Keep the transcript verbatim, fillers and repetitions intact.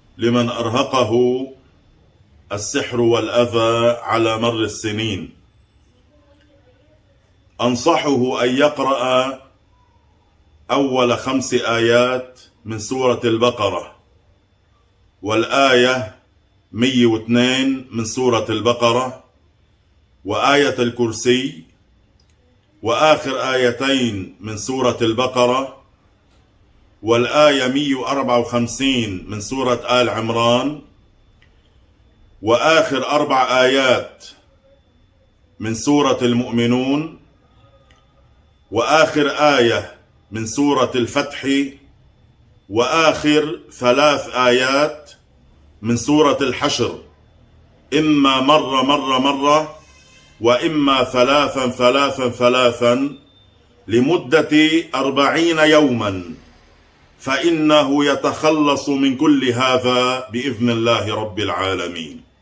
لمن أرهقه السحر والأذى على مر السنين. أنصحه أن يقرأ أول خمس آيات من سورة البقرة، والآية مئة واثنين من سورة البقرة، وآية الكرسي، وآخر آيتين من سورة البقرة، والآية مئة وأربعة وخمسين من سورة آل عمران، وآخر أربع آيات من سورة المؤمنون، وآخر آية من سورة الفتح، وآخر ثلاث آيات من سورة الحشر، إما مرة مرة مرة، وإما ثلاثا ثلاثا ثلاثا، لمدة أربعين يوما، فإنه يتخلص من كل هذا بإذن الله رب العالمين.